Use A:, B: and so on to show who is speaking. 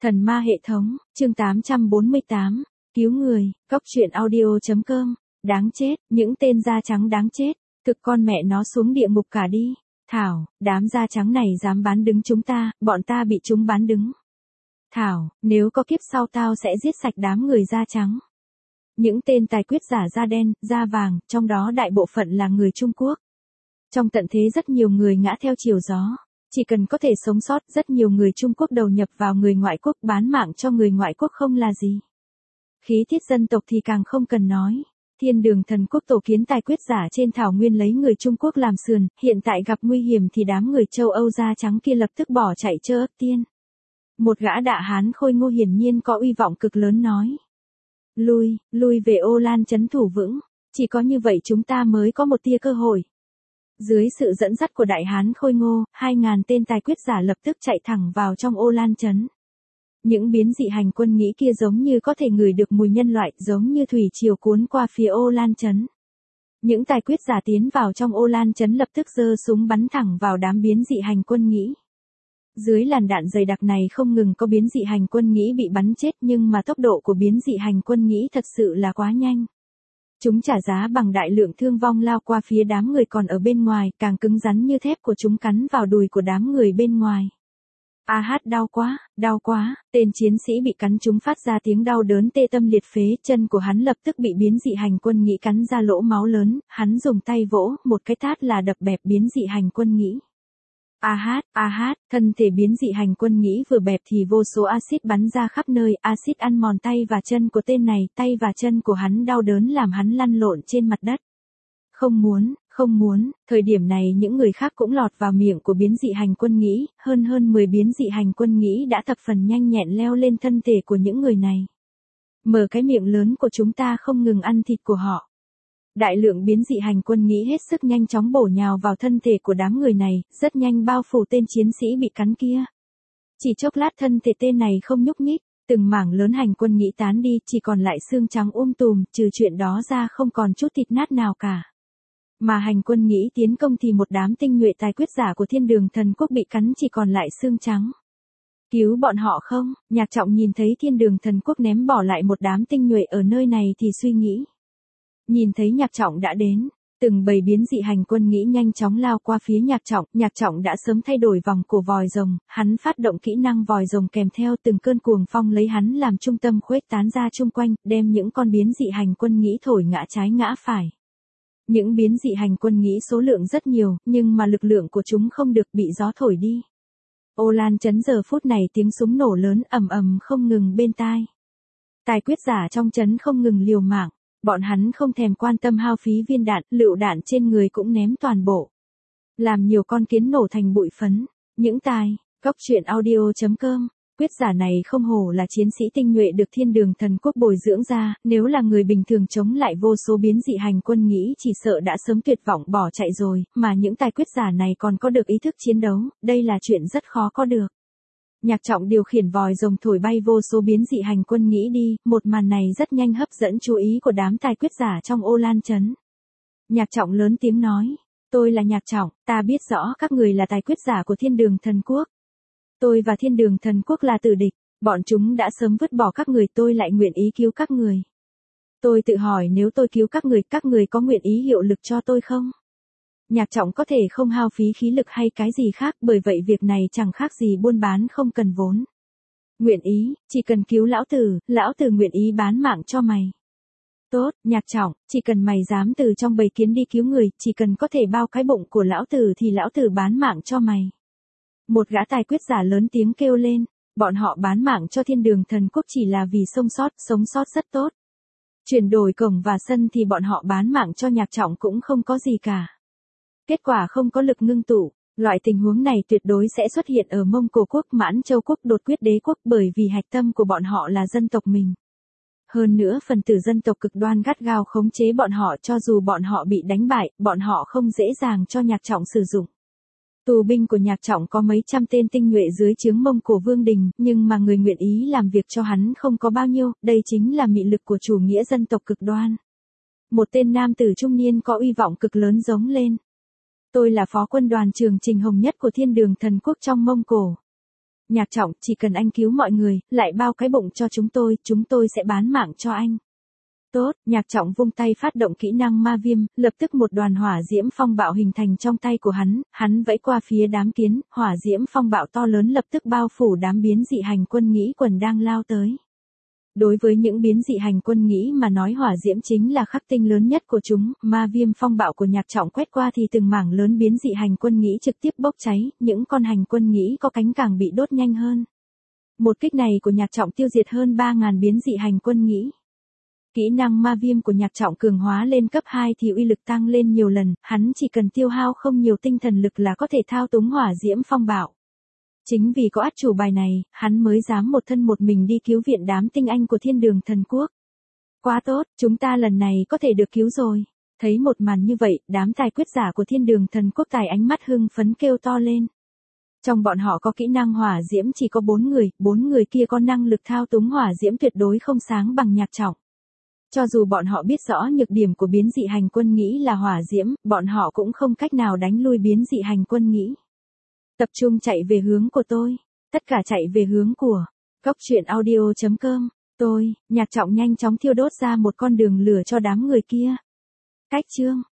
A: Thần ma hệ thống, chương 848, cứu người, cóc truyện audio.com, đáng chết, những tên da trắng đáng chết, thực con mẹ nó xuống địa ngục cả đi. Thảo, đám da trắng này dám bán đứng chúng ta, bọn ta bị chúng bán đứng. Thảo, nếu có kiếp sau tao sẽ giết sạch đám người da trắng. Những tên tài quyết giả da đen, da vàng, trong đó đại bộ phận là người Trung Quốc. Trong tận thế rất nhiều người ngã theo chiều gió. Chỉ cần có thể sống sót, rất nhiều người Trung Quốc đầu nhập vào người ngoại quốc, bán mạng cho người ngoại quốc không là gì. Khí tiết dân tộc thì càng không cần nói. Thiên Đường Thần Quốc tổ kiến tài quyết giả trên thảo nguyên lấy người Trung Quốc làm sườn, hiện tại gặp nguy hiểm thì đám người châu Âu da trắng kia lập tức bỏ chạy chơ ấp tiên. Một gã đạ hán khôi ngô hiển nhiên có uy vọng cực lớn nói. Lui về Ô Lan trấn thủ vững, chỉ có như vậy chúng ta mới có một tia cơ hội. Dưới sự dẫn dắt của đại hán khôi ngô, 2.000 tên tài quyết giả lập tức chạy thẳng vào trong Ô Lan trấn. Những biến dị hành quân nghĩ kia giống như có thể ngửi được mùi nhân loại, giống như thủy triều cuốn qua phía Ô Lan trấn. Những tài quyết giả tiến vào trong Ô Lan trấn lập tức giơ súng bắn thẳng vào đám biến dị hành quân nghĩ. Dưới làn đạn dày đặc này không ngừng có biến dị hành quân nghĩ bị bắn chết, nhưng mà tốc độ của biến dị hành quân nghĩ thật sự là quá nhanh. Chúng trả giá bằng đại lượng thương vong lao qua phía đám người còn ở bên ngoài, càng cứng rắn như thép của chúng cắn vào đùi của đám người bên ngoài. Đau quá, tên chiến sĩ bị cắn chúng phát ra tiếng đau đớn tê tâm liệt phế, chân của hắn lập tức bị biến dị hành quân nghĩ cắn ra lỗ máu lớn, hắn dùng tay vỗ, một cái tát là đập bẹp biến dị hành quân nghĩ. Thân thể biến dị hành quân nghĩ vừa bẹp thì vô số axit bắn ra khắp nơi, axit ăn mòn tay và chân của tên này, tay và chân của hắn đau đớn làm hắn lăn lộn trên mặt đất. Không muốn, thời điểm này những người khác cũng lọt vào miệng của biến dị hành quân nghĩ, hơn 10 biến dị hành quân nghĩ đã thập phần nhanh nhẹn leo lên thân thể của những người này. Mở cái miệng lớn của chúng ta không ngừng ăn thịt của họ. Đại lượng biến dị hành quân nghĩ hết sức nhanh chóng bổ nhào vào thân thể của đám người này, rất nhanh bao phủ tên chiến sĩ bị cắn kia. Chỉ chốc lát thân thể tên này không nhúc nhích, từng mảng lớn hành quân nghĩ tán đi, chỉ còn lại xương trắng tùm, trừ chuyện đó ra không còn chút thịt nát nào cả. Mà hành quân nghĩ tiến công thì một đám tinh nhuệ tài quyết giả của Thiên Đường Thần Quốc bị cắn chỉ còn lại xương trắng. Cứu bọn họ không? Nhạc Trọng nhìn thấy Thiên Đường Thần Quốc ném bỏ lại một đám tinh nhuệ ở nơi này thì suy nghĩ. Nhìn thấy Nhạc Trọng đã đến, từng bầy biến dị hành quân nghĩ nhanh chóng lao qua phía Nhạc Trọng đã sớm thay đổi vòng cổ vòi rồng, hắn phát động kỹ năng vòi rồng kèm theo từng cơn cuồng phong lấy hắn làm trung tâm khuếch tán ra chung quanh, đem những con biến dị hành quân nghĩ thổi ngã trái ngã phải. Những biến dị hành quân nghĩ số lượng rất nhiều, nhưng mà lực lượng của chúng không được bị gió thổi đi. Ô Lan trấn giờ phút này tiếng súng nổ lớn ầm không ngừng bên tai. Tài quyết giả trong trấn không ngừng liều mạng. Bọn hắn không thèm quan tâm hao phí viên đạn, lựu đạn trên người cũng ném toàn bộ. Làm nhiều con kiến nổ thành bụi phấn. Những cóc truyện audio.com, quyết giả này không hổ là chiến sĩ tinh nhuệ được Thiên Đường Thần Quốc bồi dưỡng ra, nếu là người bình thường chống lại vô số biến dị hành quân nghĩ chỉ sợ đã sớm tuyệt vọng bỏ chạy rồi, mà những tài quyết giả này còn có được ý thức chiến đấu, đây là chuyện rất khó có được. Nhạc Trọng điều khiển vòi rồng thổi bay vô số biến dị hành quân nghĩ đi, một màn này rất nhanh hấp dẫn chú ý của đám tài quyết giả trong Ô Lan trấn. Nhạc Trọng lớn tiếng nói, tôi là Nhạc Trọng, ta biết rõ các người là tài quyết giả của Thiên Đường Thần Quốc. Tôi và Thiên Đường Thần Quốc là tử địch, bọn chúng đã sớm vứt bỏ các người, tôi lại nguyện ý cứu các người. Tôi tự hỏi nếu tôi cứu các người có nguyện ý hiệu lực cho tôi không? Nhạc Trọng có thể không hao phí khí lực hay cái gì khác, bởi vậy việc này chẳng khác gì buôn bán không cần vốn. Nguyện ý, chỉ cần cứu lão tử nguyện ý bán mạng cho mày. Tốt, Nhạc Trọng, chỉ cần mày dám từ trong bầy kiến đi cứu người, chỉ cần có thể bao cái bụng của lão tử thì lão tử bán mạng cho mày. Một gã tài quyết giả lớn tiếng kêu lên, bọn họ bán mạng cho Thiên Đường Thần Quốc chỉ là vì sống sót rất tốt. Chuyển đổi cổng và sân thì bọn họ bán mạng cho Nhạc Trọng cũng không có gì cả. Kết quả không có lực ngưng tụ, loại tình huống này tuyệt đối sẽ xuất hiện ở Mông Cổ quốc, Mãn Châu quốc, Đột Quyết đế quốc, bởi vì hạch tâm của bọn họ là dân tộc mình. Hơn nữa phần tử dân tộc cực đoan gắt gao khống chế bọn họ, cho dù bọn họ bị đánh bại, bọn họ không dễ dàng cho Nhạc Trọng sử dụng. Tù binh của Nhạc Trọng có mấy trăm tên tinh nhuệ dưới trướng Mông Cổ Vương đình, nhưng mà người nguyện ý làm việc cho hắn không có bao nhiêu, đây chính là mị lực của chủ nghĩa dân tộc cực đoan. Một tên nam tử trung niên có uy vọng cực lớn giống lên. Tôi là phó quân đoàn trưởng Trình Hồng Nhất của Thiên Đường Thần Quốc trong Mông Cổ. Nhạc Trọng, chỉ cần anh cứu mọi người, lại bao cái bụng cho chúng tôi sẽ bán mạng cho anh. Tốt, Nhạc Trọng vung tay phát động kỹ năng ma viêm, lập tức một đoàn hỏa diễm phong bạo hình thành trong tay của hắn vẫy qua phía đám kiến, hỏa diễm phong bạo to lớn lập tức bao phủ đám biến dị hành quân nghĩ quần đang lao tới. Đối với những biến dị hành quân nghĩ mà nói hỏa diễm chính là khắc tinh lớn nhất của chúng, ma viêm phong bạo của Nhạc Trọng quét qua thì từng mảng lớn biến dị hành quân nghĩ trực tiếp bốc cháy, những con hành quân nghĩ có cánh càng bị đốt nhanh hơn. Một kích này của Nhạc Trọng tiêu diệt hơn 3.000 biến dị hành quân nghĩ. Kỹ năng ma viêm của Nhạc Trọng cường hóa lên cấp 2 thì uy lực tăng lên nhiều lần, hắn chỉ cần tiêu hao không nhiều tinh thần lực là có thể thao túng hỏa diễm phong bạo. Chính vì có át chủ bài này, hắn mới dám một thân một mình đi cứu viện đám tinh anh của Thiên Đường Thần Quốc. Quá tốt, chúng ta lần này có thể được cứu rồi. Thấy một màn như vậy, đám tài quyết giả của Thiên Đường Thần Quốc tài ánh mắt hưng phấn kêu to lên. Trong bọn họ có kỹ năng hỏa diễm chỉ có 4 người kia có năng lực thao túng hỏa diễm tuyệt đối không sáng bằng Nhạc Trọng. Cho dù bọn họ biết rõ nhược điểm của biến dị hành quân nghĩ là hỏa diễm, bọn họ cũng không cách nào đánh lui biến dị hành quân nghĩ. Tập trung chạy về hướng của tôi. Tất cả chạy về hướng của goctruyện.audio.com. Nhạc Trọng nhanh chóng thiêu đốt ra một con đường lửa cho đám người kia. Cách chương